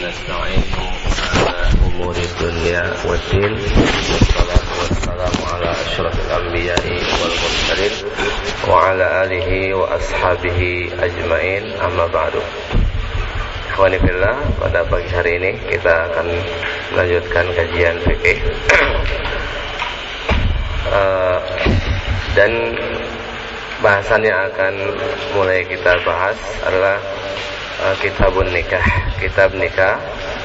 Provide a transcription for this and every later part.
ونستعينه على أمور الدنيا والدين والصلاة والسلام على أشرف الأنبياء والمرسلين وعلى آله وأصحابه أجمعين أما بعد. Ikhwani fillah, pada pagi hari ini kita akan melanjutkan kajian fikih dan bahasan yang akan mulai kita bahas adalah kitabun nikah, kitab nikah.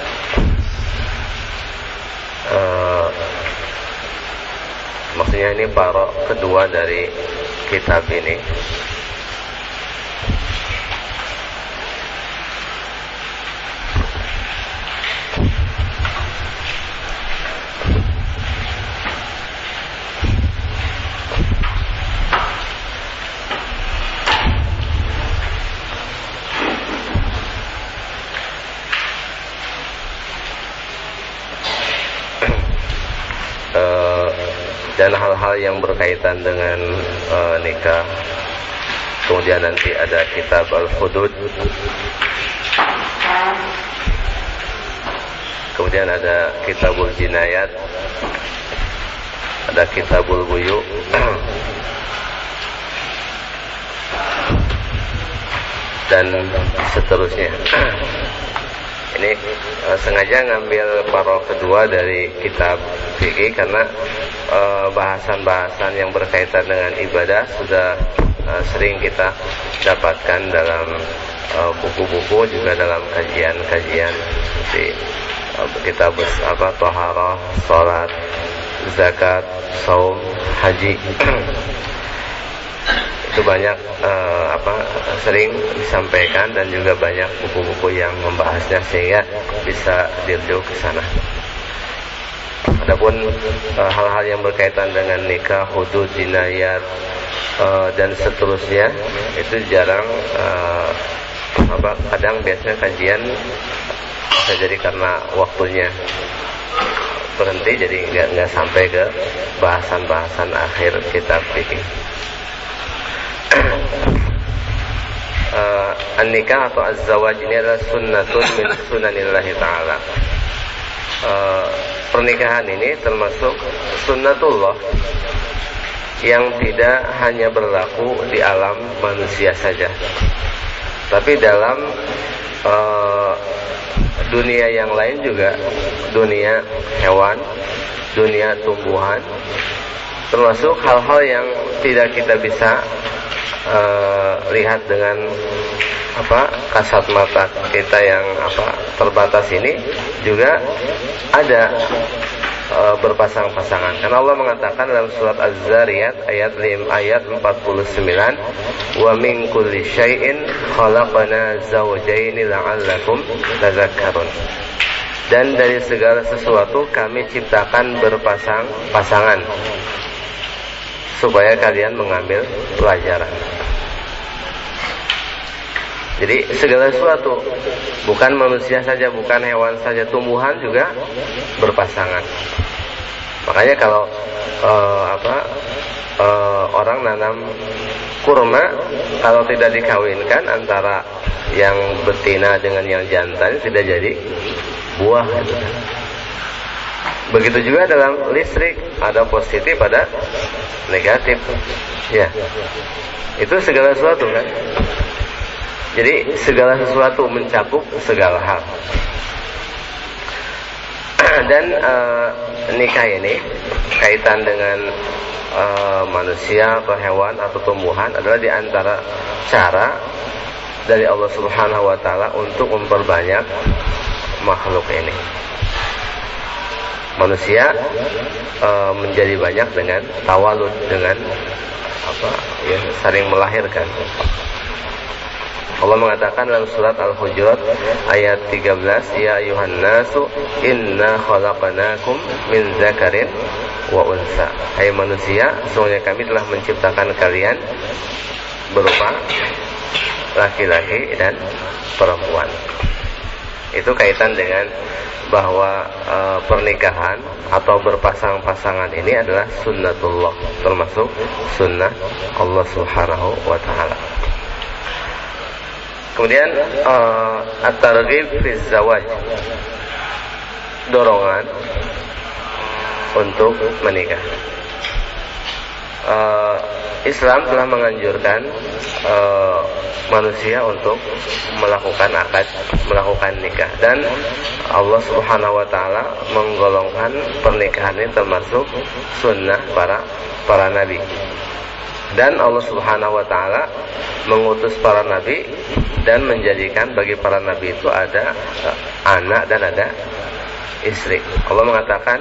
Maksudnya ini parok kedua dari kitab ini. Dan hal-hal yang berkaitan dengan nikah. Kemudian nanti ada kitab al-hudud, kemudian ada kitabul jinayat, ada kitabul buyu, dan seterusnya. Ini sengaja ngambil parol kedua dari kitab fikih karena bahasan-bahasan yang berkaitan dengan ibadah sudah sering kita dapatkan dalam buku-buku, juga dalam kajian-kajian seperti kitab taharah, salat, zakat, saum, haji. Itu banyak sering disampaikan dan juga banyak buku-buku yang membahasnya sehingga bisa dirujuk ke sana. Adapun hal-hal yang berkaitan dengan nikah, hudud, jinayat dan seterusnya itu jarang, kadang biasanya kajian bisa jadi karena waktunya berhenti, jadi nggak sampai ke bahasan-bahasan akhir kitab fikih. An-nikah atau az-zawaj ini adalah sunnatun min sunanillahi ta'ala. Pernikahan ini termasuk sunnatullah yang tidak hanya berlaku di alam manusia saja, tapi dalam dunia yang lain juga, dunia hewan, dunia tumbuhan, termasuk hal-hal yang tidak kita bisa lihat dengan kasat mata kita yang terbatas ini, juga ada berpasang-pasangan. Karena Allah mengatakan dalam surat Az-Zariyat ayat 49, wa min kulli syai'in khalaqna zawjaini la'allakum tadhakkarun. Dan dari segala sesuatu kami ciptakan berpasang-pasangan supaya kalian mengambil pelajaran. Jadi segala sesuatu, bukan manusia saja, bukan hewan saja, tumbuhan juga berpasangan. Makanya kalau orang nanam kurma, kalau tidak dikawinkan antara yang betina dengan yang jantan, tidak jadi buah. Begitu juga dalam listrik, ada positif, ada negatif. Ya, itu segala sesuatu kan. Jadi segala sesuatu mencakup segala hal. Dan nikah ini kaitan dengan manusia atau hewan atau tumbuhan adalah di antara cara dari Allah Subhanahu wa taala untuk memperbanyak makhluk ini. Manusia menjadi banyak dengan tawalud, dengan saling melahirkan. Allah mengatakan dalam surat Al-Hujurat ayat 13, ya ayuhan nasu inna khalaqnakum min dzakarin wa unsa. Hai manusia, sesungguhnya kami telah menciptakan kalian berupa laki-laki dan perempuan. Itu kaitan dengan bahwa pernikahan atau berpasang-pasangan ini adalah sunnatullah, termasuk sunnah Allah Subhanahu wa ta'ala. Kemudian at-targhib fi zawaj, dorongan untuk menikah. Islam telah menganjurkan manusia untuk melakukan akad, melakukan nikah, dan Allah Subhanahu wa taala menggolongkan pernikahan ini termasuk sunnah para nabi. Dan Allah Subhanahu wa taala mengutus para nabi dan menjadikan bagi para nabi itu ada anak dan ada istri. Allah mengatakan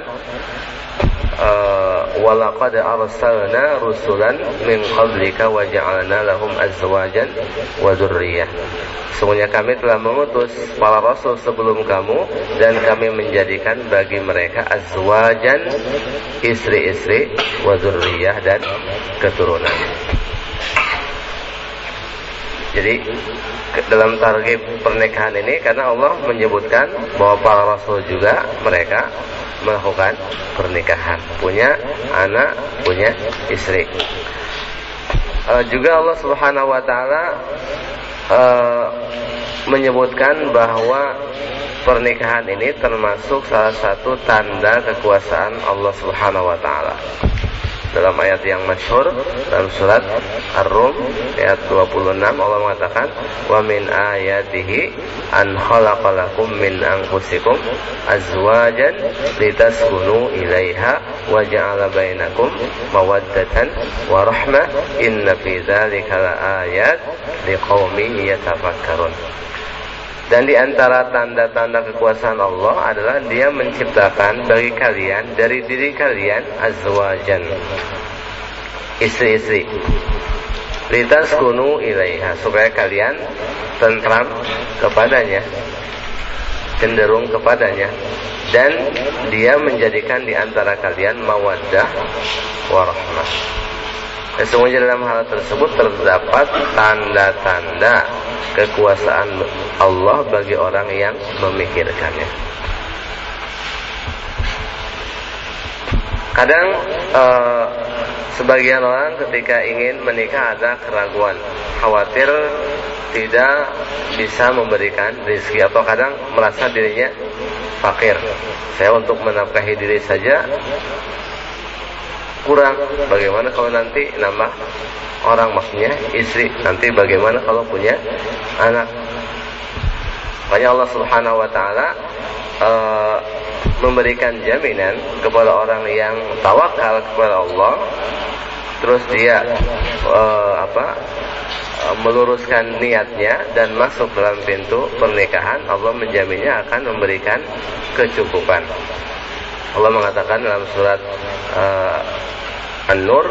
walaqad arsalna rusulan min qablika wa ja'alna lahum azwajan wa dzurriyyah. Sesungguhnya kami telah mengutus para rasul sebelum kamu dan kami menjadikan bagi mereka azwajan, istri-istri, wa dzurriyyah, dan keturunan. Jadi dalam targhib pernikahan ini, karena Allah menyebutkan bahwa para rasul juga mereka melakukan pernikahan, punya anak, punya istri. Juga Allah Subhanahu wa taala menyebutkan bahwa pernikahan ini termasuk salah satu tanda kekuasaan Allah Subhanahu wa taala. Dalam ayat yang masyhur dalam surat Ar-Rum ayat 26, Allah mengatakan, "Wa min ayatihi an khalaqalakum min anfusikum azwajan litaskunu ilaiha wa ja'ala bainakum mawaddatan wa rahmah inna fi dzalika laayat liqaumin yatafakkarun." Dan di antara tanda-tanda kekuasaan Allah adalah Dia menciptakan bagi kalian dari diri kalian azwajan, istri-istri, litaskunu ilaiha, supaya kalian tentram kepadanya, cenderung kepadanya, dan Dia menjadikan di antara kalian mawaddah warahmah. Sesungguhnya dalam hal tersebut terdapat tanda-tanda kekuasaan Allah bagi orang yang memikirkannya. Kadang sebagian orang ketika ingin menikah ada keraguan, khawatir tidak bisa memberikan rezeki, atau kadang merasa dirinya fakir. Saya untuk menafkahi diri saja kurang, bagaimana kalau nanti nambah orang, maksudnya istri, nanti bagaimana kalau punya anak. Makanya Allah Subhanahu wa taala memberikan jaminan kepada orang yang tawakal kepada Allah, terus dia meluruskan niatnya dan masuk dalam pintu pernikahan, Allah menjaminnya akan memberikan kecukupan. Allah mengatakan dalam surat An-Nur,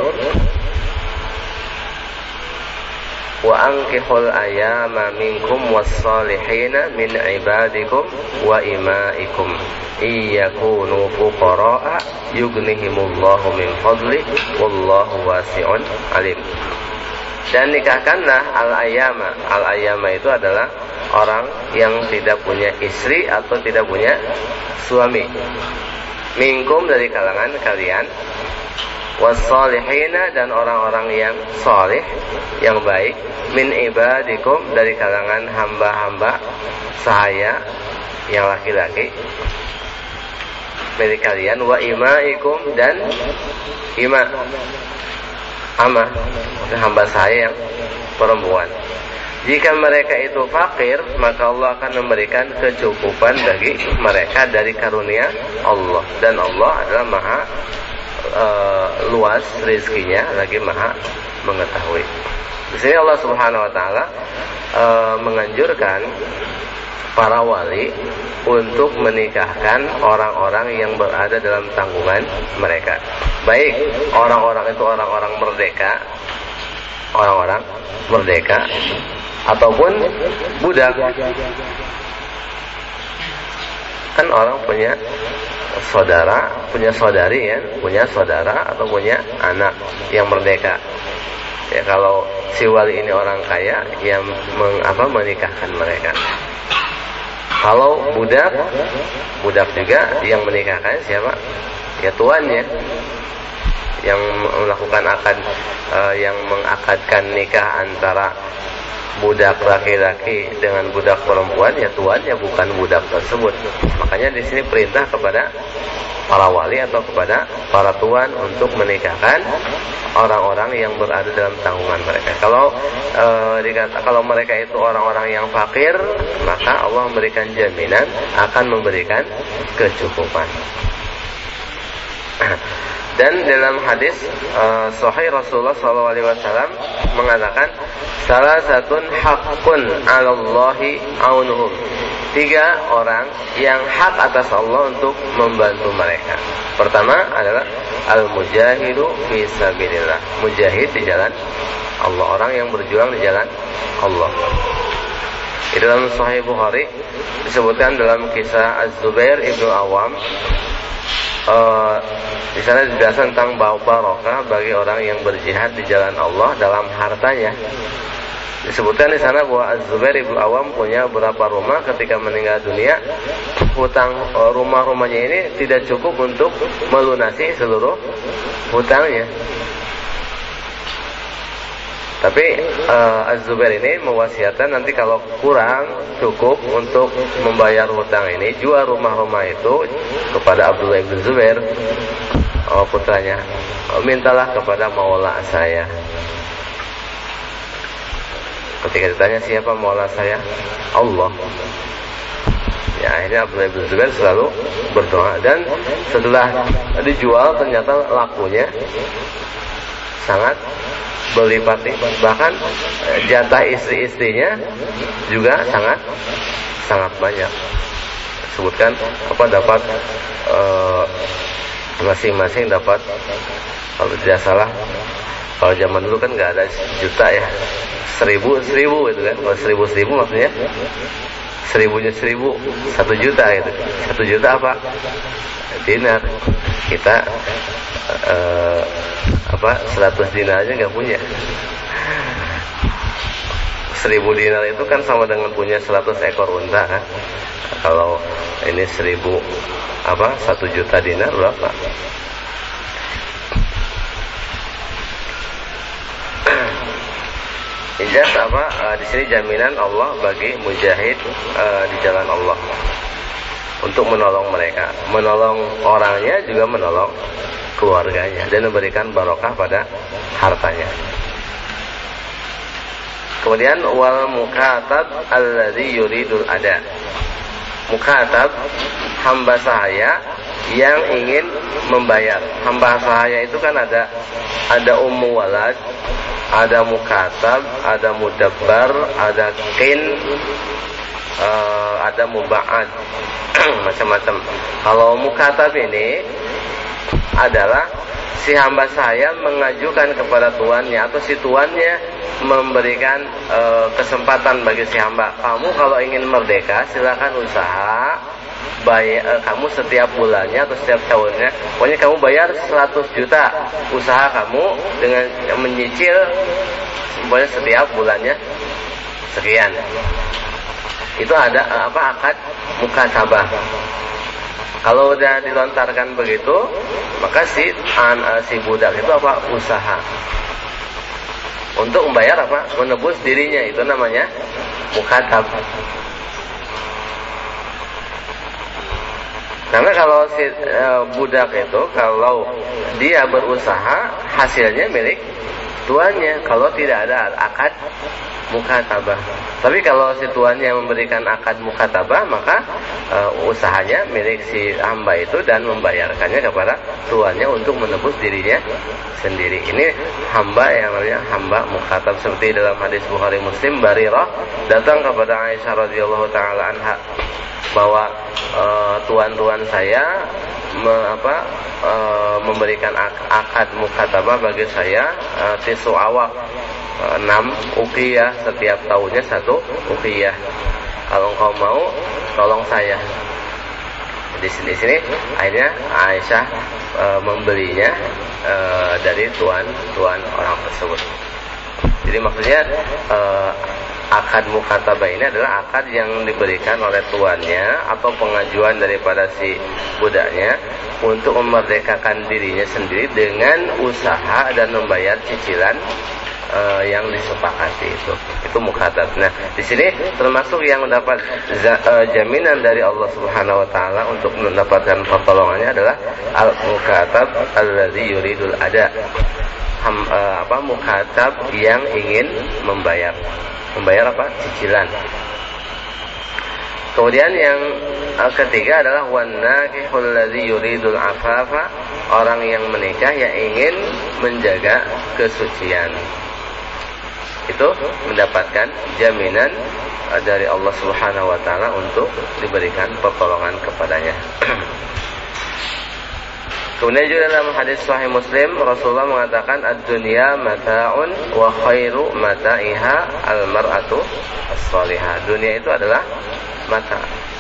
wa ankihul ayama minkum was-salihina min ibadikum wa imaikum iyakunu fuqara'a yughnihimullahu min fadli wallahu wasi'un alim. Dan nikahkanlah al-ayama. Al-ayama itu adalah orang yang tidak punya istri atau tidak punya suami. Minkum, dari kalangan kalian, was-salihina, dan orang-orang yang salih, yang baik, min ibadikum, dari kalangan hamba-hamba sahaya yang laki-laki dari kalian, wa imaikum, dan ima, amah, hamba sahaya yang perempuan. Jika mereka itu fakir, maka Allah akan memberikan kecukupan bagi mereka dari karunia Allah. Dan Allah adalah maha luas rezekinya, lagi maha mengetahui. Di sini Allah Subhanahu wa taala menganjurkan para wali untuk menikahkan orang-orang yang berada dalam tanggungan mereka. Baik orang-orang itu orang-orang merdeka, ataupun budak. Kan orang punya saudara, punya saudari, ya, punya saudara atau punya anak yang merdeka. Ya, kalau si wali ini orang kaya, yang menikahkan mereka. Kalau budak juga yang menikahkan siapa? Ya tuannya, yang melakukan akad, yang mengakadkan nikah antara budak laki-laki dengan budak perempuan, ya tuannya bukan budak tersebut. Makanya di sini perintah kepada para wali atau kepada para tuan untuk menikahkan orang-orang yang berada dalam tanggungan mereka. Kalau mereka itu orang-orang yang fakir, maka Allah memberikan jaminan akan memberikan kecukupan. Dan dalam hadis sahih Rasulullah SAW mengatakan, salah satu hakun 'alallahi aunuhum. 3 orang yang hak atas Allah untuk membantu mereka. Pertama adalah al-mujahidu fi sabilillah, mujahid di jalan Allah, orang yang berjuang di jalan Allah. Di dalam Sahih Bukhari disebutkan dalam kisah Az-Zubair ibnu Awam, di sana dijelaskan tentang barokah bagi orang yang berjihad di jalan Allah dalam hartanya. Disebutkan di sana bahwa Az-Zubair ibnu Awam punya beberapa rumah. Ketika meninggal dunia, hutang rumah-rumahnya ini tidak cukup untuk melunasi seluruh hutangnya. Tapi Az-Zubair ini mewasiatkan nanti kalau kurang cukup untuk membayar hutang ini, jual rumah-rumah itu kepada Abdullah bin Zubair, putranya. Mintalah kepada maula saya. Ketika ditanya siapa maula saya, Allah. Ya, akhirnya Abdullah bin Zubair selalu berdoa, dan setelah dijual ternyata lakunya sangat berlipat-lipat. Bahkan jatah istri-istrinya juga sangat banyak. Sebutkan dapat masing-masing dapat, kalau tidak salah, kalau zaman dulu kan nggak ada juta ya, 1000 gitu kan. Kalau 1000 maksudnya 1000-nya 1000, 1 juta gitu. 1 juta apa? Dinar. Kita 100 dinar aja nggak punya. 1000 dinar itu kan sama dengan punya 100 ekor unta kan. Kalau ini 1 juta dinar berapa? Ijaz di sini jaminan Allah bagi mujahid di jalan Allah untuk menolong mereka, menolong orangnya juga menolong keluarganya, dan memberikan barokah pada hartanya. Kemudian wal mukatab alladzi yuridul ada. Mukatab, hamba sahaya yang ingin membayar. Hamba sahaya itu kan ada ummu walad, ada mukatab, ada mudabbar, ada kin, ada muba'ad, macam-macam. Kalau mukatab ini adalah si hamba sahaya mengajukan kepada tuannya, atau si tuannya memberikan kesempatan bagi si hamba, kamu kalau ingin merdeka silakan usaha, kamu setiap bulannya atau setiap tahunnya, pokoknya kamu bayar 100 juta, usaha kamu dengan menyicil, pokoknya setiap bulannya sekian. Itu ada akad mukatabah. Kalau udah dilontarkan begitu, maka si budak itu usaha untuk membayar menebus dirinya, itu namanya mukatab. Karena kalau si budak itu, kalau dia berusaha, hasilnya milik tuannya kalau tidak ada akad mukatabah. Tapi kalau si tuannya memberikan akad mukatabah, maka usahanya milik si hamba itu dan membayarkannya kepada tuannya untuk menebus dirinya sendiri. Ini hamba yang namanya hamba mukatab. Seperti dalam hadis Bukhari Muslim, Barirah datang kepada Aisyah radhiyallahu taala anha bahwa tuan-tuan saya memberikan akad mukatabah bagi saya, tisu awak 6 uqiyah, setiap tahunnya 1 uqiyah. Kalau engkau mau, tolong saya. Di sini akhirnya Aisyah membelinya dari tuan orang tersebut. Jadi maksudnya akad mukatabah ini adalah akad yang diberikan oleh tuannya atau pengajuan daripada si budaknya untuk memerdekakan dirinya sendiri dengan usaha dan membayar cicilan yang disepakati itu mukhatab. Nah, di sini termasuk yang mendapat jaminan dari Allah Subhanahu wa taala untuk mendapatkan pertolongannya adalah al-mukhatab alladzi yuridul ada. Mukhatab yang ingin membayar apa? Cicilan. Kemudian yang ketiga adalah wan-nakihul ladzi yuridul afafa, orang yang menikah yang ingin menjaga kesucian. Itu mendapatkan jaminan dari Allah Subhanahu wa taala untuk diberikan pertolongan kepadanya. Kemudian juga dalam hadis Sahih Muslim, Rasulullah mengatakan ad-dunya mata'un wa khairu mata'iha al-mar'atu as-salihah. Dunia itu adalah mata.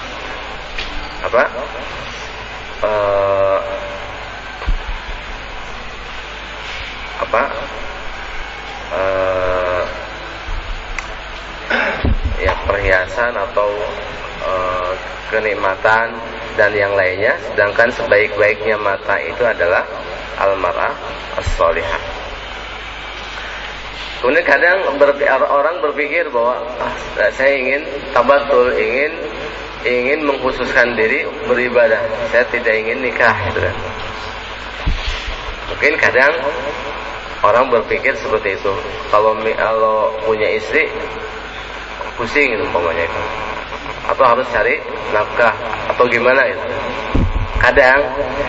Perhiasan atau kenikmatan dan yang lainnya, sedangkan sebaik-baiknya mata itu adalah al-mar'ah as-salihah. Kemudian kadang orang berpikir bahwa saya ingin tabatul, ingin mengkhususkan diri beribadah, saya tidak ingin nikah, gitu kan. Mungkin kadang orang berpikir seperti itu. Kalau punya istri pusing umpamanya itu, atau harus cari nafkah atau gimana itu. Kadang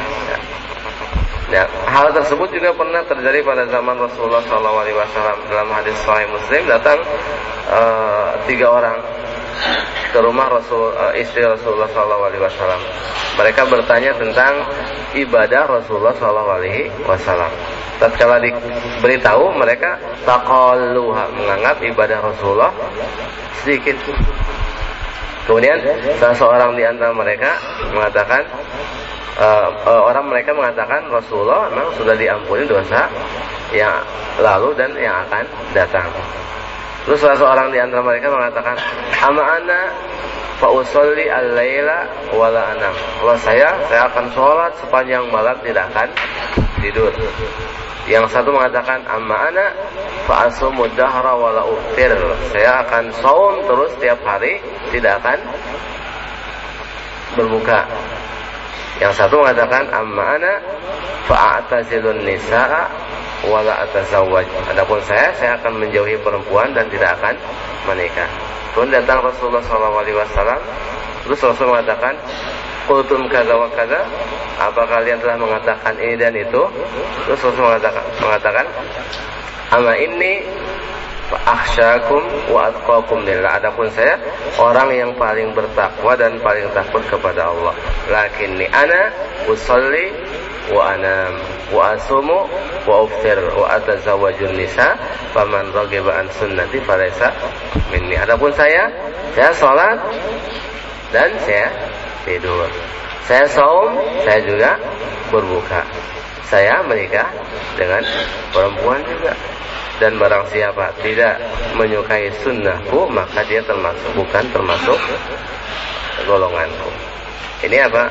hal tersebut juga pernah terjadi pada zaman Rasulullah SAW. Dalam hadis Sahih Muslim, datang 3 orang ke rumah istri Rasulullah SAW. Mereka bertanya tentang ibadah Rasulullah SAW. Tatkala diberitahu, mereka taqalluha, menganggap ibadah Rasulullah sedikit. Kemudian salah seorang di antara mereka mengatakan, mereka mengatakan Rasulullah memang sudah diampuni dosa yang lalu dan yang akan datang. Terus salah seorang di antara mereka mengatakan, ama ana fa usolli al-laila wala anam. Kalau saya akan sholat sepanjang malam, tidak akan tidur. Yang satu mengatakan, amma ana fa asumud dahra wala uftir. Saya akan saum terus tiap hari, tidak akan berbuka. Yang satu mengatakan, amma ana fa a'tazilun nisaa wala atazawwaj. Adapun saya akan menjauhi perempuan dan tidak akan menikah. Kemudian datang Rasulullah SAW. Terus Rasul mengatakan, qultum kadza wa kadza, apa kalian telah mengatakan ini dan itu? Terus Rasul mengatakan, ama inni akhsyakum wa atqakum lillah. Adapun saya orang yang paling bertakwa dan paling takut kepada Allah. Lakinni ana usolli wa anam wa asumu wa uftir wa atazawwajun nisa faman raghiba an sunnati falaysa minni. Adapun saya salat dan saya tidur. Saya saum, saya juga berbuka. Saya menikah dengan perempuan juga. Dan barang siapa tidak menyukai sunnahku, maka dia bukan termasuk golonganku. Ini apa?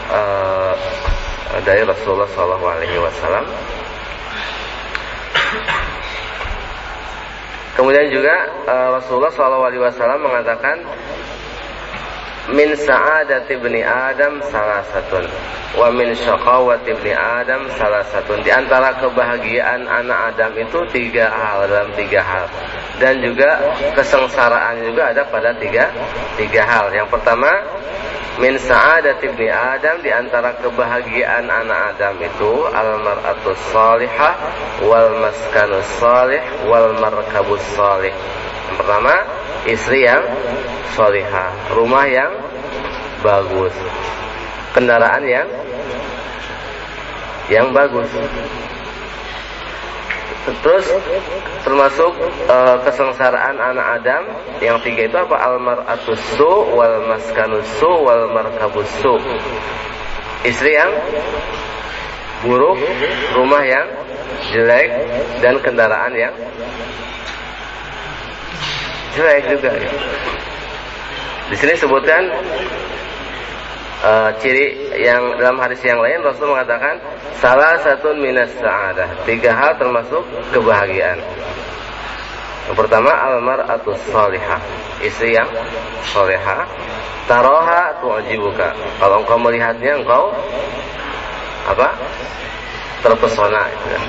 Dari Rasulullah SAW. Kemudian juga Rasulullah SAW mengatakan, min sa'adati ibni Adam salasatun wa min syaqawati ibni Adam salasatun. Di antara kebahagiaan anak Adam itu 3 hal, dalam 3 hal. Dan juga kesengsaraan juga ada pada 3 hal. Yang pertama, min sa'adati ibni Adam, di antara kebahagiaan anak Adam itu al-mar'atus salihah wal maskanus salih wal markabus salih. Yang pertama, istri yang salihah, rumah yang bagus, kendaraan yang bagus. Terus termasuk kesengsaraan anak Adam yang 3 itu apa? Al-mar'atus su wal maskanus su wal markabus su. Istri yang buruk, rumah yang jelek, dan kendaraan yang jelek juga. Di sini sebutkan ciri yang dalam hadis yang lain Rasul mengatakan salah satu minas sa'adah, 3 hal termasuk kebahagiaan. Yang pertama al-mar'atus shalihah, istri yang salihah. Taraha tu'jibuka, kalau engkau melihatnya engkau apa? Terpesona gitu kan.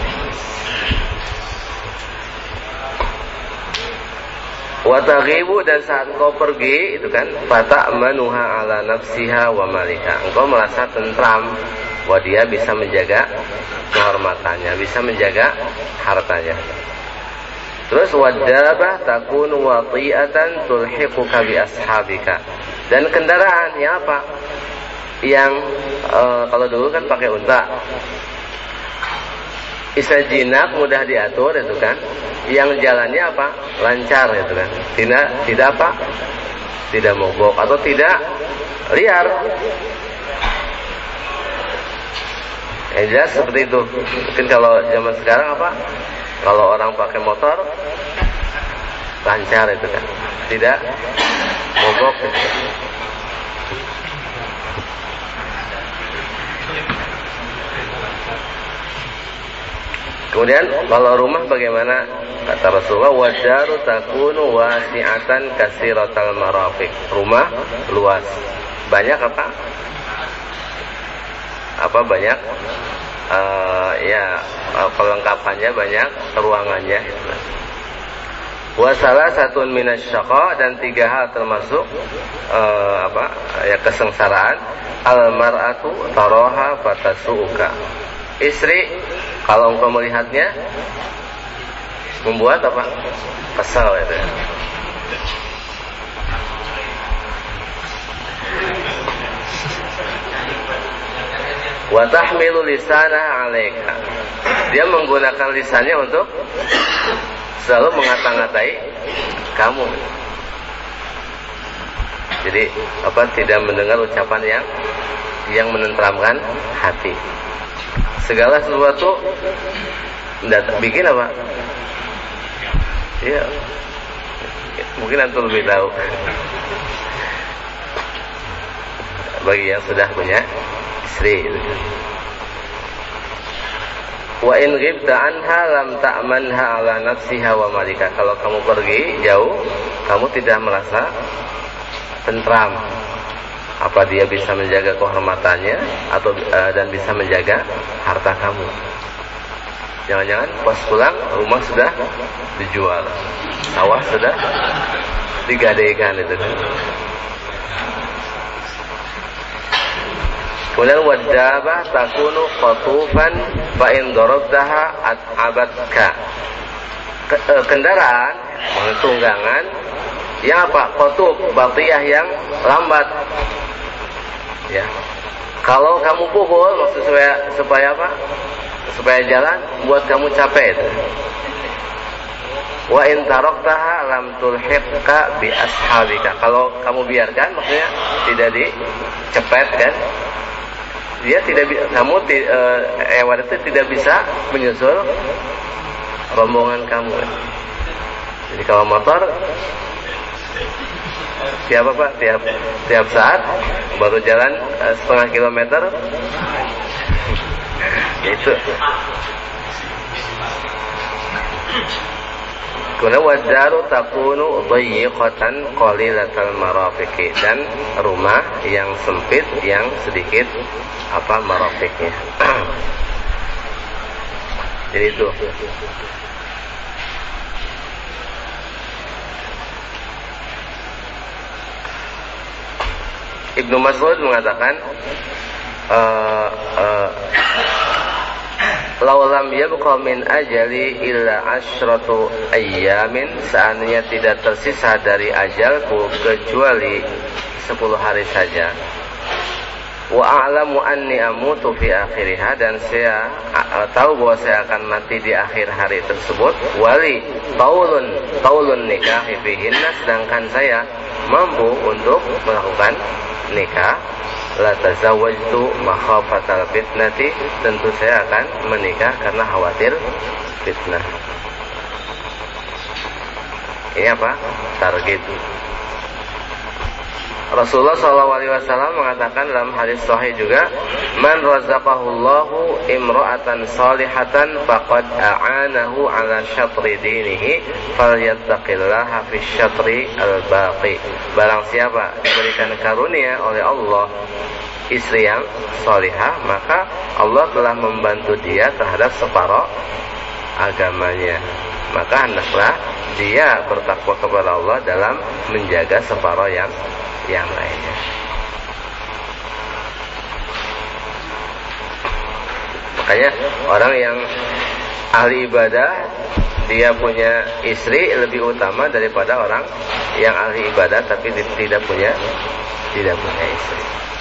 Wa taghibu, dan saat engkau pergi itu kan, fata'manuha ala nafsiha wa malika, engkau merasa tentram bahwa dia bisa menjaga kehormatannya, bisa menjaga hartanya. Terus wadabah takunu wati'atan tulhiquka bi ashabika, dan kendaraan yang apa? Yang kalau dulu kan pakai unta, bisa jinak, mudah diatur itu kan. Yang jalannya apa? Lancar itu kan. Tidak apa? Tidak mogok atau tidak liar. Yang jelas seperti itu. Mungkin kalau zaman sekarang apa? Kalau orang pakai motor lancar itu kan. Tidak mogok gitu. Kemudian kalau rumah bagaimana? Kata Rasulullah, wadaru takunu wasi'atan kasiratal marafiq. Rumah luas. Banyak apa? Banyak perlengkapannya, banyak ruangannya. Wa salasatun minasyaqa, dan 3 hal termasuk kesengsaraan. Al-mar'atu taraha fatasu'uka. Istri kalau engkau melihatnya membuat apa? Kesal itu. Wa tahmilu lisanaha 'alaika. Dia menggunakan lisannya untuk selalu mengata-ngatai kamu. Jadi tidak mendengar ucapan yang menenteramkan hati. Segala sesuatu bikin apa? Iya. Mungkin antum lebih tahu. Bagi yang sudah punya istri. Wa in ghibta anha lam ta'manha ala nafsiha wa malika. Kalau kamu pergi jauh, kamu tidak merasa tentram. Apa dia bisa menjaga kehormatannya dan bisa menjaga harta kamu? Jangan-jangan pas pulang rumah sudah dijual, sawah sudah digadaikan itu kan. Kemudian wadabah takunu qatufan fa in darabtaha at'abatka. Kendaraan tunggangan yang apa? Qatuf, batiyah yang lambat. Ya. Kalau kamu pukul maksudnya supaya apa? Supaya jalan buat kamu capek itu. Wa in taraktaha lam tulhiqka bi ashabika. Kalau kamu biarkan maksudnya tidak dicepet kan? Dia tidak hewan itu tidak bisa menyusul rombongan kamu. Jadi kalau motor tiap saat baru jalan setengah kilometer itu. Kemudian wadaru takunu dayyiqatan qalilatal marafiqi, dan rumah yang sempit yang sedikit marafiqnya. Jadi itu. Ibnu Mas'ud mengatakan laulam yabqa min ajali illa asyratu ayyamin, seandainya tidak tersisa dari ajalku kecuali 10 hari saja. Wa a'lamu anni amutu fi akhiriha, dan saya tahu bahwa saya akan mati di akhir hari tersebut. Wali taulun nikahi fihinna, sedangkan saya mampu untuk melakukan nikah. La tazawwajtu makhafatal fitnati, tentu saya akan menikah karena khawatir fitnah. Ini apa? Target. Rasulullah SAW mengatakan dalam hadis sahih juga, man razaqahullahu imra'atan salihatan faqad a'anahu ala syatri dinihi falyattaqillaha fi syatri al-baqi. Barang siapa diberikan karunia oleh Allah istri yang salihah, maka Allah telah membantu dia terhadap separuh agamanya. Maka hendaklah dia bertakwa kepada Allah dalam menjaga separuh yang lainnya. Makanya orang yang ahli ibadah, dia punya istri lebih utama daripada orang yang ahli ibadah tapi tidak punya istri.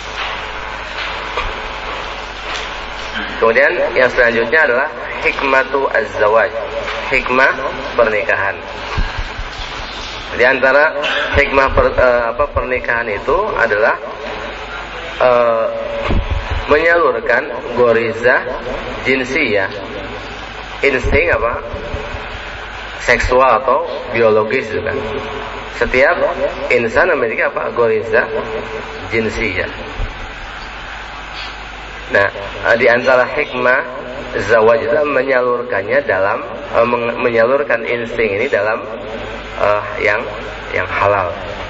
Kemudian yang selanjutnya adalah hikmatu az-zawaj, hikmah pernikahan. Di antara hikmah pernikahan itu adalah menyalurkan gorizah jinsiyah, insting seksual atau biologis itu kan. Setiap insan memiliki gorizah jinsiyah. Nah, di antara hikmah zawaj itu menyalurkannya dalam menyalurkan insting ini dalam yang halal.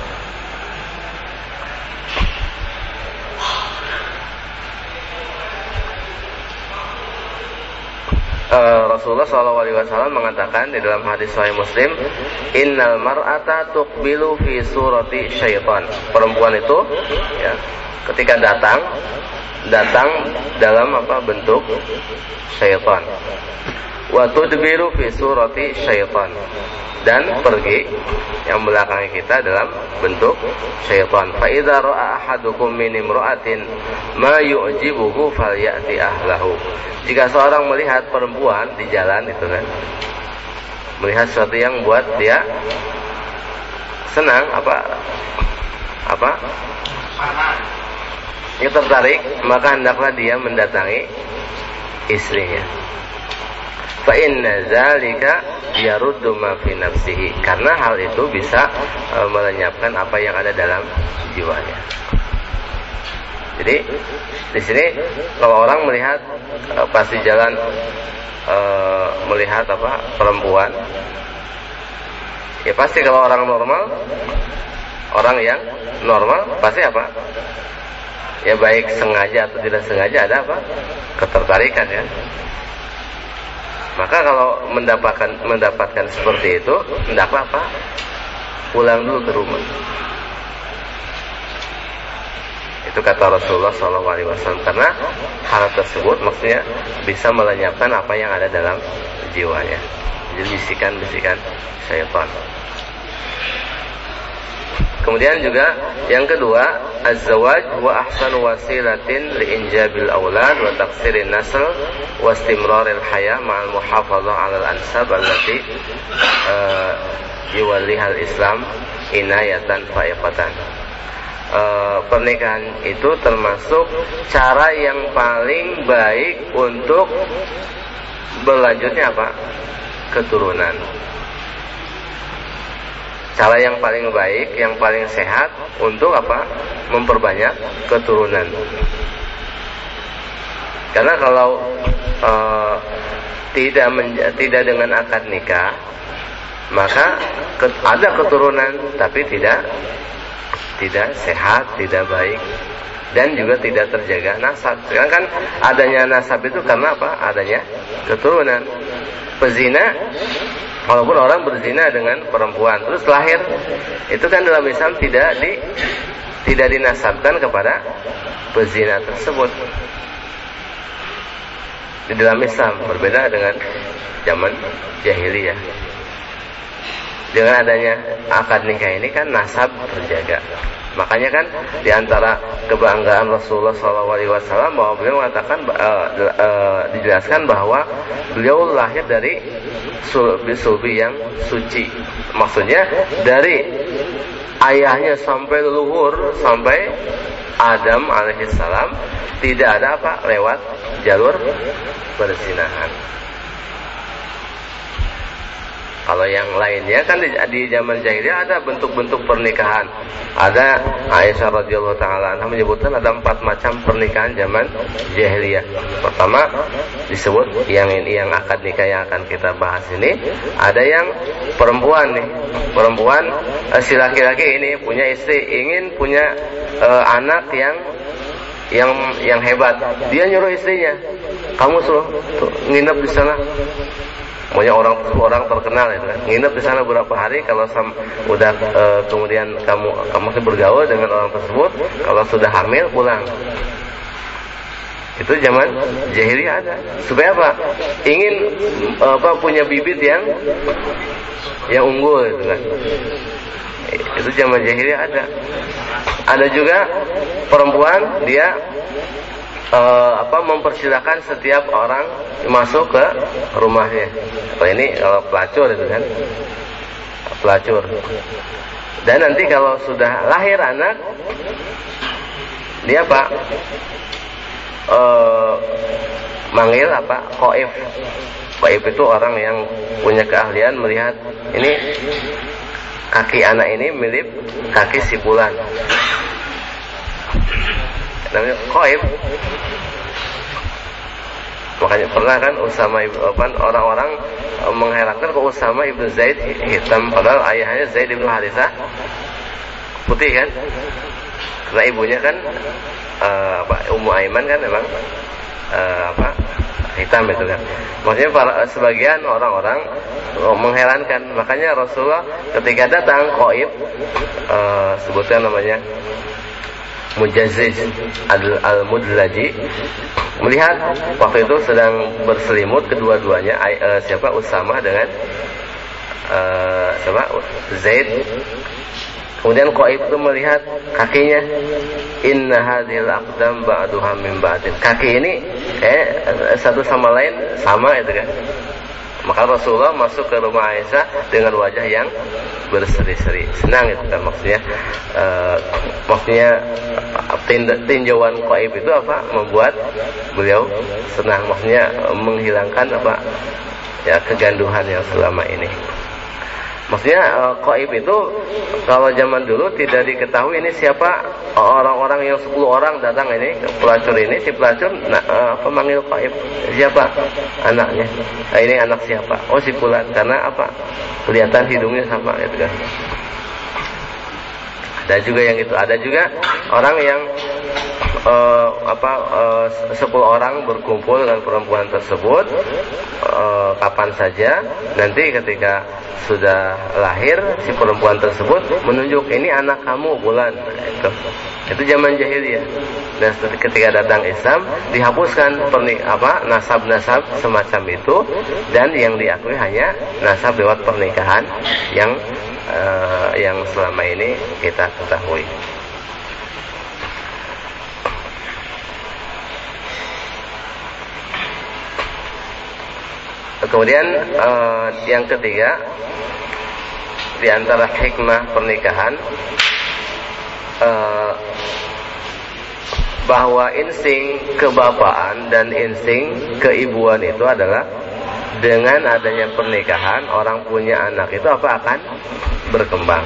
Rasulullah SAW mengatakan di dalam hadis Sahih Muslim, innal mar'ata tuqbilu fi surati syaitan. Perempuan itu ya, ketika datang dalam bentuk syaitan. Wa tudbiru fi surati syaitan, dan pergi yang belakangi kita dalam bentuk syaitan. Fa idza ra'a ahadukum min imra'atin ma yu'jibuhu falyati ahlahu. Jika seorang melihat perempuan di jalan itu kan, melihat sesuatu yang buat dia senang, dia tertarik, maka hendaklah dia mendatangi istrinya. Fa inna zalika yaruddu ma fi nafsihi, karena hal itu bisa melenyapkan apa yang ada dalam jiwanya. Jadi di sini kalau orang melihat pasti jalan melihat perempuan, ya pasti kalau orang normal, orang yang normal pasti ya baik sengaja atau tidak sengaja ada ketertarikan ya. Maka kalau mendapatkan seperti itu, hendaklah pulang dulu ke rumah. Itu kata Rasulullah SAW, karena hal tersebut maksudnya bisa melenyapkan apa yang ada dalam jiwanya. Jadi bisikan-bisikan syaitan. Kemudian juga yang kedua, az-zawaj wa ahsanu wasilatin li injabil aulad wa taqsirin nasl wa istimraril haya ma'al muhafadzah 'alal ansab allati yuwallihal Islam inayatan fa'iqatan. Pernikahan itu termasuk cara yang paling baik untuk berlanjutnya keturunan. Cara yang paling baik, yang paling sehat untuk memperbanyak keturunan. Karena kalau tidak dengan akad nikah, maka ada keturunan tapi tidak sehat, tidak baik, dan juga tidak terjaga nasab. Sekarang kan adanya nasab itu karena adanya keturunan. Pezina, walaupun orang berzina dengan perempuan terus lahir, itu kan dalam Islam tidak dinasabkan kepada pezina tersebut. Di dalam Islam berbeda dengan zaman jahiliyah. Dengan adanya akad nikah ini kan nasab terjaga. Makanya kan di antara kebanggaan Rasulullah SAW bahwa beliau mengatakan dijelaskan bahwa beliau lahir dari sulbi yang suci. Maksudnya dari ayahnya sampai leluhur, sampai Adam alaihissalam tidak ada lewat jalur perzinahan. Kalau yang lainnya kan di zaman jahiliyah ada bentuk-bentuk pernikahan. Ada Aisyah radhiyallahu taala anha menyebutkan ada 4 macam pernikahan zaman jahiliyah. Pertama disebut yang akad nikah yang akan kita bahas ini, ada yang perempuan nih. Perempuan si laki-laki ini punya istri, ingin punya anak yang hebat. Dia nyuruh istrinya, kamu suruh nginep di sana. Maunya orang terkenal itu kan, nginep di sana beberapa hari. Kalau udah kemudian kamu masih bergaul dengan orang tersebut, kalau sudah hamil pulang. Itu zaman jahiliyah ada. Supaya apa? Ingin punya bibit yang unggul itu kan. Itu zaman jahiliyah ada. Ada juga perempuan dia mempersilahkan setiap orang masuk ke rumahnya. Kalau pelacur itu kan, pelacur. Dan nanti kalau sudah lahir anak, dia manggil qaif. Qaif itu orang yang punya keahlian melihat ini kaki anak ini mirip kaki si fulan. Namanya qaif. Makanya pernah kan orang-orang mengherankan kok Usama ibnu Zaid hitam, padahal ayahnya Zaid ibnu Harithah putih kan, karena ibunya kan Ummu Aiman kan memang hitam itu kan. Maksudnya sebagian orang-orang mengherankan. Makanya Rasulullah ketika datang qaif, sebutkan namanya Mujazziz al-Mudlaji, melihat waktu itu sedang berselimut kedua-duanya, Usama dengan Zaid. Kemudian qaif itu melihat kakinya, inna hadhil aqdam ba'duha min ba'din. Kaki ini satu sama lain sama itu kan. Maka Rasulullah masuk ke rumah Aisyah dengan wajah yang berseri-seri, senang itu kan, maksudnya tinjauan qaif itu membuat beliau senang, maksudnya menghilangkan keganduhan yang selama ini. Maksudnya qaif itu kalau zaman dulu tidak diketahui ini siapa orang-orang yang 10 orang datang ini pelacur ini, si pelacur pemanggil qaif, siapa anaknya, ini anak siapa, oh si fulan, karena kelihatan hidungnya sama gitu kan. Ada juga yang itu, ada juga orang yang 10 orang berkumpul dengan perempuan tersebut kapan saja, nanti ketika sudah lahir si perempuan tersebut menunjuk ini anak kamu bulan. Itu zaman jahiliyah. Dan ketika datang Islam dihapuskan nasab-nasab semacam itu, dan yang diakui hanya nasab lewat pernikahan yang selama ini kita ketahui. Kemudian yang ketiga, di antara hikmah pernikahan, bahwa insting kebapaan dan insting keibuan itu adalah dengan adanya pernikahan orang punya anak itu akan berkembang.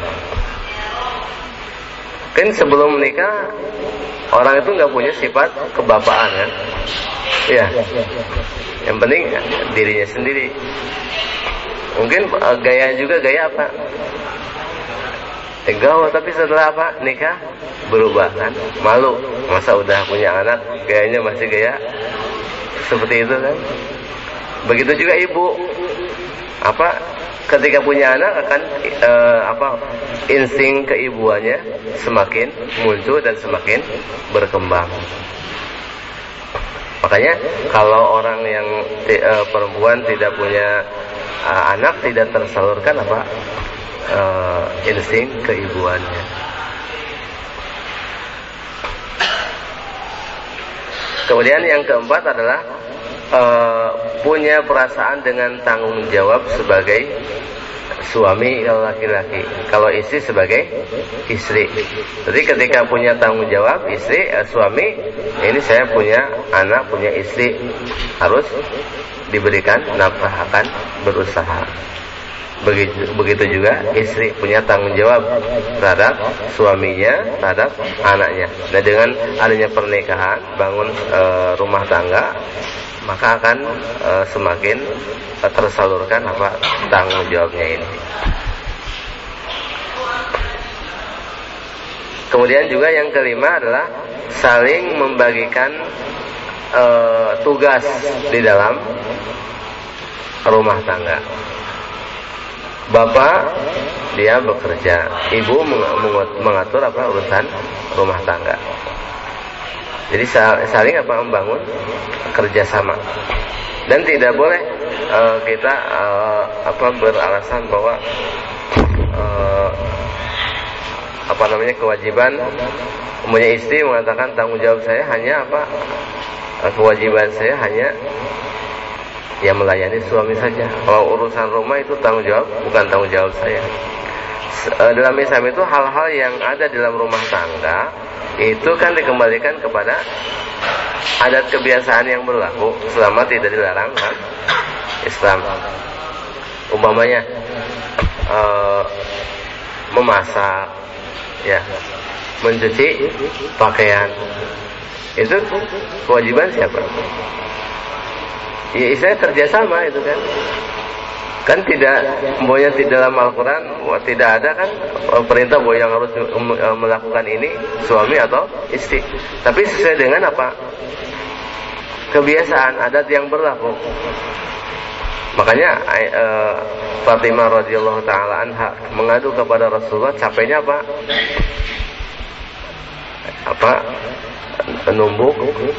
Kan sebelum menikah orang itu nggak punya sifat kebapaan kan? Ya. Yang penting dirinya sendiri. Mungkin gaya apa? Gaul, tapi setelah nikah berubah kan? Malu, masa udah punya anak gayanya masih gaya seperti itu kan? Begitu juga ibu. Ketika punya anak akan insting keibuannya semakin muncul dan semakin berkembang. Makanya kalau orang yang perempuan tidak punya anak, tidak tersalurkan insting keibuannya. Kemudian yang keempat adalah punya perasaan dengan tanggung jawab sebagai suami kalau laki-laki, kalau istri sebagai istri. Jadi ketika punya tanggung jawab istri, suami, ini saya punya anak, punya istri, harus diberikan nafkah, akan berusaha. Begitu juga istri punya tanggung jawab terhadap suaminya, terhadap anaknya. Nah, dengan adanya pernikahan, bangun rumah tangga, maka akan semakin tersalurkan tanggung jawabnya ini. Kemudian juga yang kelima adalah saling membagikan tugas di dalam rumah tangga. Bapak dia bekerja, ibu mengatur urusan rumah tangga. Jadi saling membangun kerjasama. Dan tidak boleh kita beralasan bahwa kewajiban punya istri mengatakan tanggung jawab saya hanya kewajiban saya hanya melayani suami saja. Kalau urusan rumah itu tanggung jawab, bukan tanggung jawab saya. Dalam Islam itu hal-hal yang ada dalam rumah tangga itu kan dikembalikan kepada adat kebiasaan yang berlaku selama tidak dilarang Islam. Umpamanya memasak, ya, mencuci pakaian, itu kewajiban siapa? Ya, saya kerjasama itu kan. Kan tidak dalam Al-Quran tidak ada kan perintah bahwa yang harus melakukan ini suami atau istri. Tapi sesuai dengan kebiasaan adat yang berlaku. Makanya Fatimah radhiyallahu taala anha mengadu kepada Rasulullah, capeknya numbuk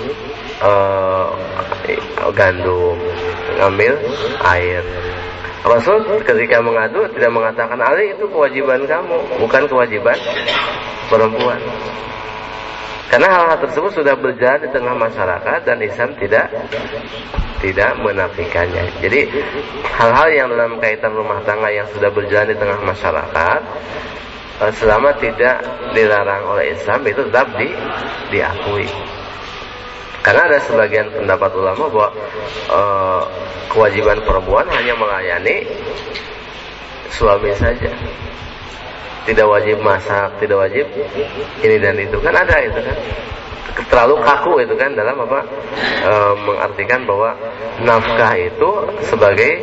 gandum, ngambil air. Rasul ketika mengadu tidak mengatakan, Ali itu kewajiban kamu, bukan kewajiban perempuan. Karena hal-hal tersebut sudah berjalan di tengah masyarakat dan Islam tidak menafikannya. Jadi hal-hal yang dalam kaitan rumah tangga yang sudah berjalan di tengah masyarakat, selama tidak dilarang oleh Islam, itu tetap diakui. Karena ada sebagian pendapat ulama bahwa kewajiban perempuan hanya melayani suami saja, tidak wajib masak, tidak wajib ini dan itu. Kan ada itu kan, terlalu kaku itu kan dalam mengartikan bahwa nafkah itu sebagai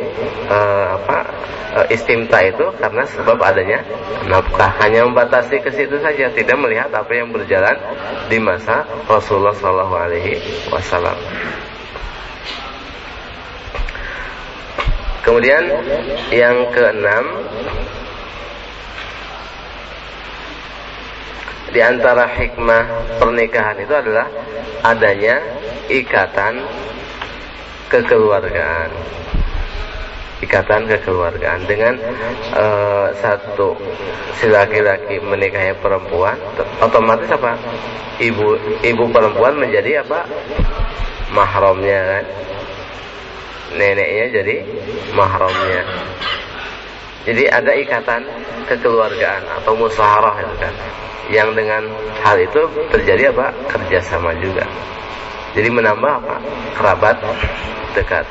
istimta itu karena sebab adanya nafkah, hanya membatasi ke situ saja, tidak melihat apa yang berjalan di masa Rasulullah SAW. Kemudian yang keenam, di antara hikmah pernikahan itu adalah adanya ikatan kekeluargaan. Ikatan kekeluargaan dengan si laki-laki menikahi perempuan, otomatis ibu perempuan menjadi mahramnya kan, neneknya jadi mahramnya. Jadi ada ikatan kekeluargaan atau musyawarah itu kan, yang dengan hal itu terjadi kerjasama juga. Jadi menambah kerabat dekat.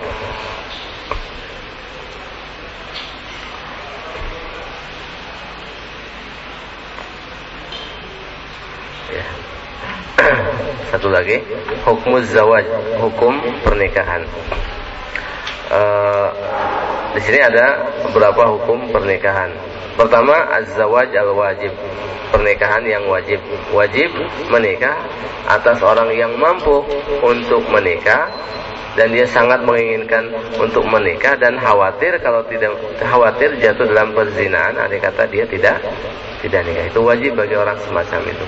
Ya. Satu lagi, hukum zawaj, hukum pernikahan. Di sini ada beberapa hukum pernikahan. Pertama, az-zawaj al-wajib, pernikahan yang wajib. Wajib menikah atas orang yang mampu untuk menikah dan dia sangat menginginkan untuk menikah dan khawatir jatuh dalam perzinahan, andai kata dia tidak nikah. Itu wajib bagi orang semacam itu.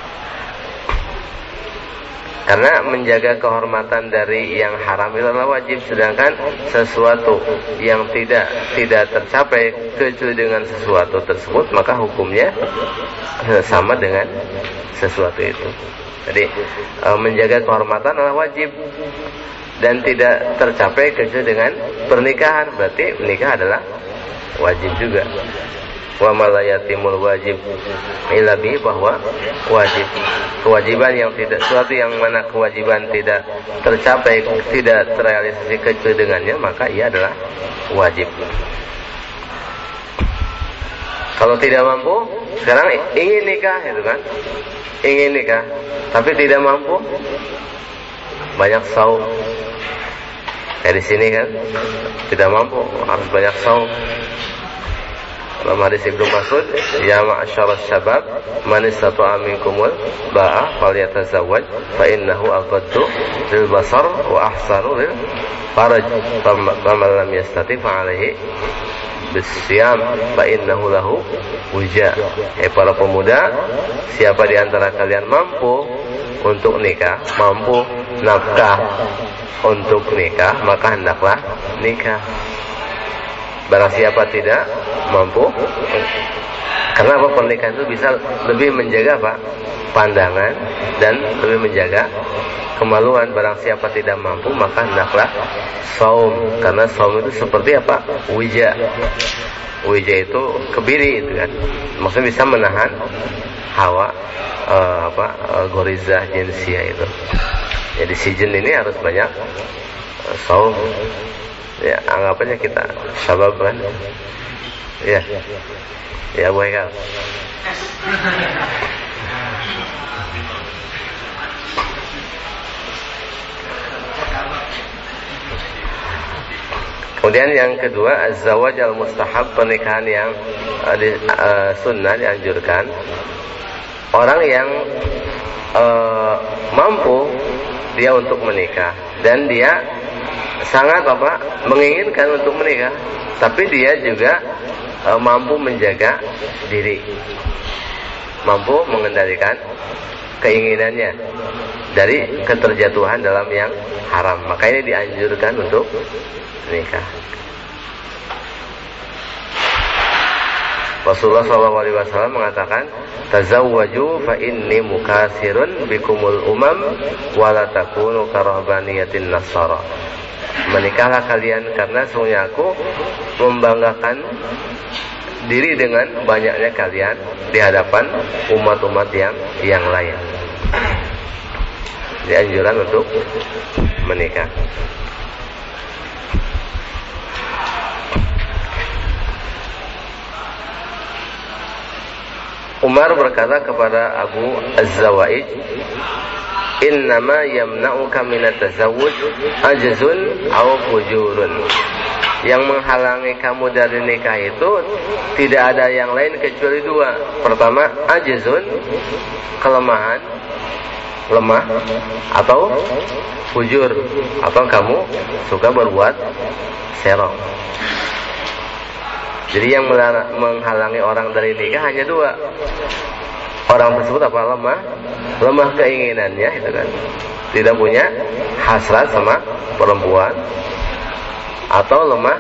Karena menjaga kehormatan dari yang haram itu adalah wajib, sedangkan sesuatu yang tidak tercapai kecuali dengan sesuatu tersebut, maka hukumnya sama dengan sesuatu itu. Jadi menjaga kehormatan adalah wajib dan tidak tercapai kecuali dengan pernikahan, berarti menikah adalah wajib juga. Wa ma la yatimul wajib illa bi, bahwa wajib, kewajiban yang tidak, suatu yang mana kewajiban tidak tercapai, tidak terrealisasi kecuali dengannya, maka ia adalah wajib. Kalau tidak mampu, sekarang ingin nikah, itu kan? Ingin nikah, tapi tidak mampu, banyak saum. Kayak di sini kan, tidak mampu, harus banyak saum. Dalam hadis Ibnu Mas'ud, ya ma'asyaras syabab, man istata'a minkumul ba'a falyatazawwaj fa innahu aghaddu lil basar wa ahsanu lil faraj. Faman lam yastati fa alaihi bisyam fa innahu lahu wija. Para pemuda, siapa di antara kalian mampu untuk nikah, mampu nafkah untuk nikah, maka hendaklah nikah. Barang siapa tidak mampu, karena apa, pernikahan itu bisa lebih menjaga apa? Pandangan dan lebih menjaga kemaluan. Barang siapa tidak mampu, maka hendaklah saum, karena saum itu seperti apa? Wija. Wija itu kebiri, itu kan. Maksudnya bisa menahan hawa gorizah jinsia itu. Jadi si jin ini harus banyak saum. Ya, anggapannya kita sabab kan. Ya. Ya, Bu Haikal. Kemudian yang kedua, az-zawaj al-mustahab, pernikahan yang sunnah, dianjurkan. Orang yang mampu dia untuk menikah dan dia sangat menginginkan untuk menikah, tapi dia juga mampu menjaga diri, mampu mengendalikan keinginannya dari keterjatuhan dalam yang haram, maka ini dianjurkan untuk menikah. Rasulullah SAW mengatakan, tazawwaju fa inni mukasirun bikumul umam wa la takunu karahbaniyatin nasara. Menikahlah kalian karena sesungguhnya aku membanggakan diri dengan banyaknya kalian di hadapan umat-umat yang lain. Dianjuran untuk menikah. Umar berkata kepada Abu Az-Zawaid, innama yamna'uka minat tazawwuj ajzun aw fujurun. Yang menghalangi kamu dari nikah itu tidak ada yang lain kecuali dua. Pertama, ajzun, kelemahan, lemah, atau fujur, atau kamu suka berbuat serong. Jadi yang menghalangi orang dari nikah hanya dua. Orang tersebut lemah keinginannya, itu kan, tidak punya hasrat sama perempuan, atau lemah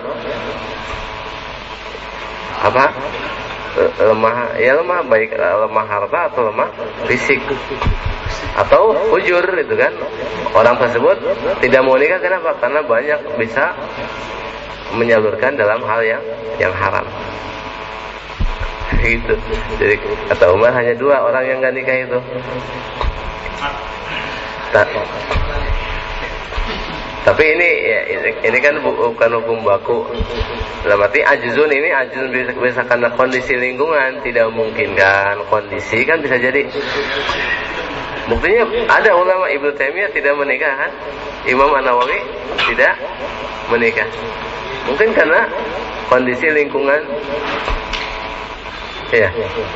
harta atau lemah fisik, atau fujur, itu kan. Orang tersebut tidak mau nikah, kenapa? Karena banyak bisa menyalurkan dalam hal yang haram. Gitu. Jadi kata Umar hanya dua orang yang gak nikah itu. Tapi ini kan bukan hukum baku. Dalam arti ajzun bisa karena kondisi lingkungan, tidak memungkinkan kondisi, kan bisa jadi. Buktinya ada ulama Ibnu Taimiyah tidak menikah kan? Imam An-Nawawi tidak menikah. Mungkin karena kondisi lingkungan. Ya.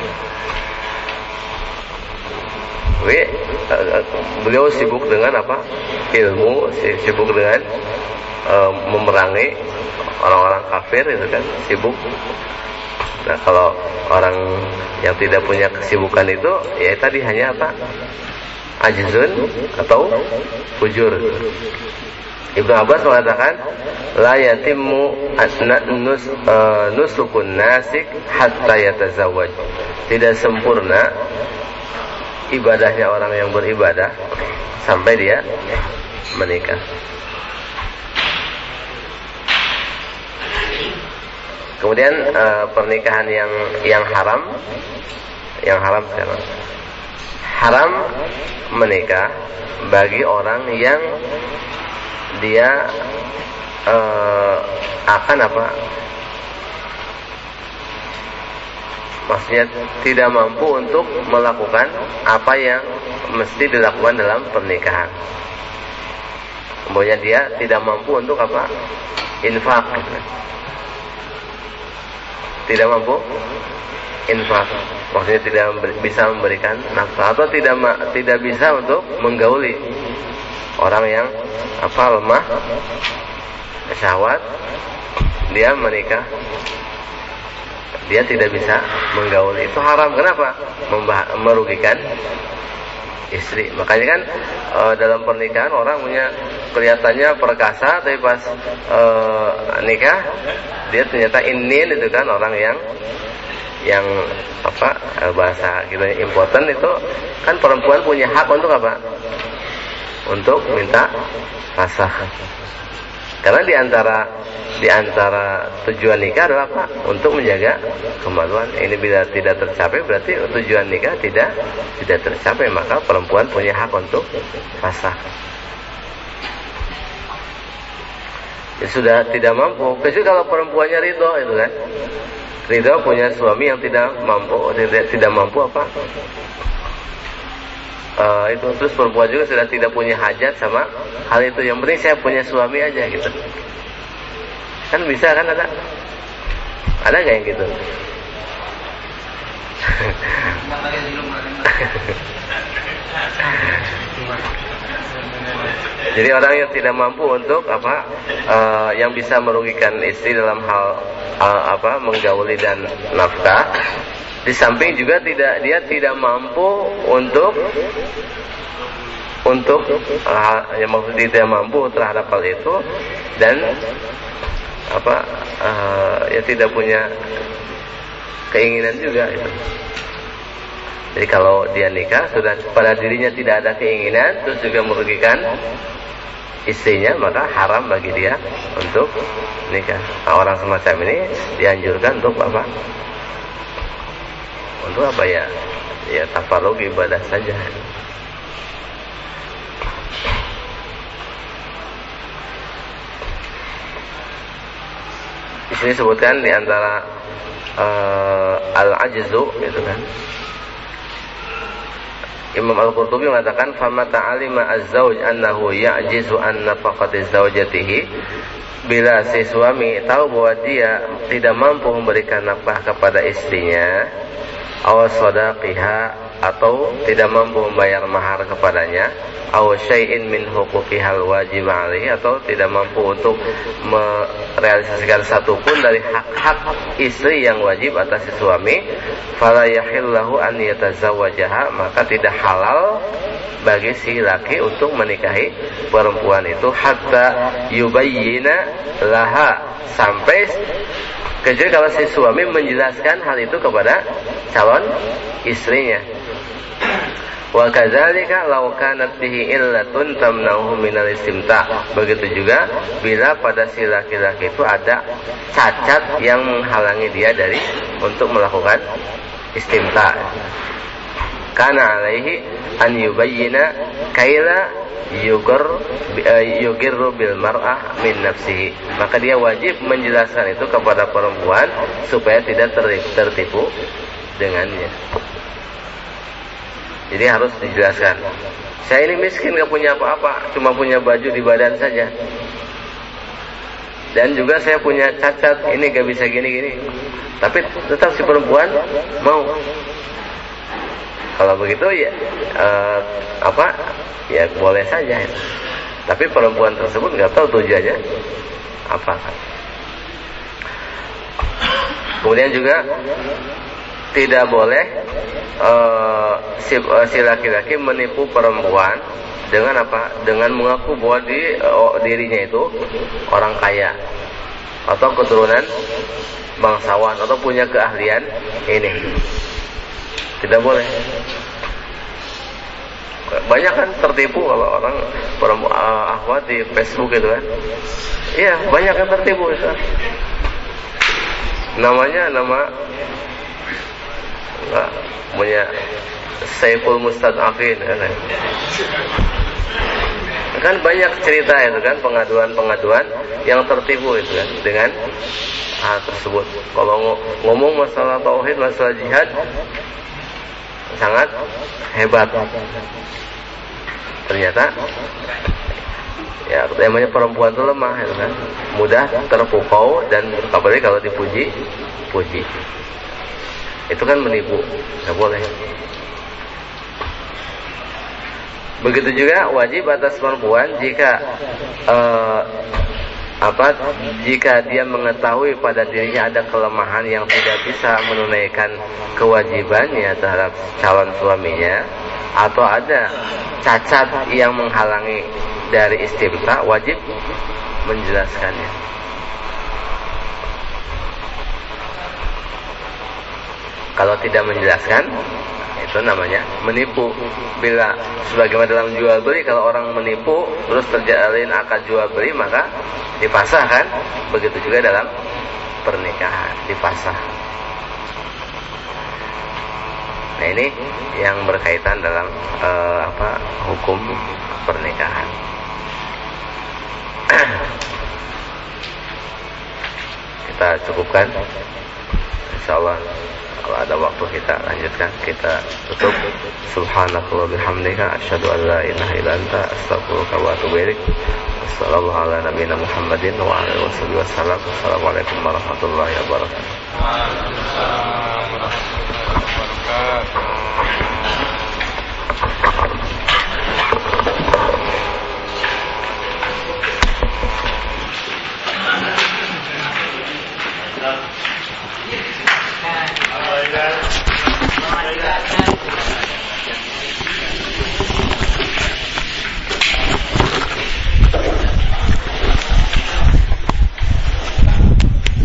Beliau sibuk dengan ilmu, sibuk dengan memerangi orang-orang kafir, itu kan, sibuk. Nah, kalau orang yang tidak punya kesibukan itu, ya tadi hanya ajzun atau fujur. Ibnu Abbas mengatakan, la yatimmu nusukun nasik hatta yatazawwaj. Tidak sempurna ibadahnya orang yang beribadah sampai dia menikah. Kemudian pernikahan yang haram sekarang. Haram menikah bagi orang yang dia akan Maksudnya tidak mampu untuk melakukan apa yang mesti dilakukan dalam pernikahan. Kemudian dia tidak mampu untuk apa? Infak. Tidak mampu infak. Maksudnya tidak bisa memberikan nafkah, atau tidak bisa untuk menggauli orang yang lemah syahwat, dia menikah, dia tidak bisa menggauli. Itu haram. Kenapa? Merugikan istri. Makanya kan dalam pernikahan orang punya kelihatannya perkasa, tapi pas nikah dia ternyata inin, itu kan orang yang bahasa kita impoten. Itu kan perempuan punya hak untuk apa? Untuk minta fasakh. Karena di antara tujuan nikah adalah apa? Untuk menjaga kemaluan. Ini bila tidak tercapai, berarti tujuan nikah tidak tercapai. Maka perempuan punya hak untuk fasakh. Ya, sudah tidak mampu. Kecuali kalau perempuannya ridho, itu kan. Ridho punya suami yang tidak mampu apa? Itu terus perempuan juga sudah tidak punya hajat sama hal itu. Yang penting saya punya suami aja gitu. Kan bisa kan, ada nggak yang gitu? Jadi orang yang tidak mampu untuk yang bisa merugikan istri dalam hal menggauli dan nafkah. Di samping juga dia tidak mampu untuk yang maksudnya tidak mampu terhadap hal itu, dan tidak punya keinginan juga itu. Jadi kalau dia nikah sudah pada dirinya tidak ada keinginan, terus juga merugikan istrinya, maka haram bagi dia untuk nikah. Nah, orang semacam ini dianjurkan untuk apa? Untuk apa ya? Ya tafarruq ibadah saja. Di sini sebutkan di antara al-ajzu, itu kan. Imam Al-Qurtubi mengatakan, "Famata 'alima az-zawj annahu ya'jizu an nafaqati zawjatihi." Bila si suami tahu bahwa dia tidak mampu memberikan nafkah kepada istrinya, aw shadaqiha, atau tidak mampu membayar mahar kepadanya, aw syai'in min huquqihal wajib 'alaihi, atau tidak mampu untuk merealisasikan satupun dari hak-hak istri yang wajib atas si suami, fala yahillahu an yatazawwajaha, maka tidak halal bagi si laki untuk menikahi perempuan itu, hatta yubayyina laha, sampai kecuali kalau si suami menjelaskan hal itu kepada calon istrinya. Wa kadzalika law kanat bihi illatun tamna'uhu minal istimta'. Begitu juga bila pada si laki-laki itu ada cacat yang menghalangi dia dari untuk melakukan istimta'. Kana alaihi an yubayyina kaila yugirru bil mar'ah min nafsihi. Maka dia wajib menjelaskan itu kepada perempuan supaya tidak tertipu dengannya. Jadi harus dijelaskan. Saya ini miskin, gak punya apa-apa, cuma punya baju di badan saja. Dan juga saya punya cacat, ini gak bisa gini-gini. Tapi tetap si perempuan mau. Kalau begitu ya ya boleh saja. Tapi perempuan tersebut nggak tahu tujuannya apa. Kemudian juga tidak boleh si laki-laki menipu perempuan dengan apa? Dengan mengaku bahwa dirinya itu orang kaya atau keturunan bangsawan atau punya keahlian ini. Tidak boleh. Banyak kan tertipu kalau orang akhwat di Facebook itu kan. Iya, banyak yang tertipu itu. Nama enggak punya Saiful Mustad'afin kan banyak cerita itu kan, pengaduan yang tertipu itu kan dengan hal tersebut. Kalau ngomong masalah tauhid, masalah jihad sangat hebat. Ternyata ya namanya perempuan itu lemah, ya kan? Mudah terpukau dan apalagi kalau dipuji. Itu kan menipu, nggak boleh. Begitu juga wajib atas perempuan jika jika dia mengetahui pada dirinya ada kelemahan yang tidak bisa menunaikan kewajibannya terhadap calon suaminya, atau ada cacat yang menghalangi dari istimta, wajib menjelaskannya. Kalau tidak menjelaskan, itu namanya menipu. Bila sebagaimana dalam jual beli, kalau orang menipu terus terjalin akad jual beli, maka dipasah kan? Begitu juga dalam pernikahan, dipasah. Nah, ini yang berkaitan dalam hukum pernikahan. Kita cukupkan, insyaallah. Kalau ada waktu kita lanjutkan, kita tutup. Subhanakallah bihamdika asyhadu an la ilaha illa anta astaghfiruka wa atubu ilaik. Wassallallahu ala nabiyina Muhammadin wa alihi wasallam. Assalamualaikum warahmatullahi wabarakatuh.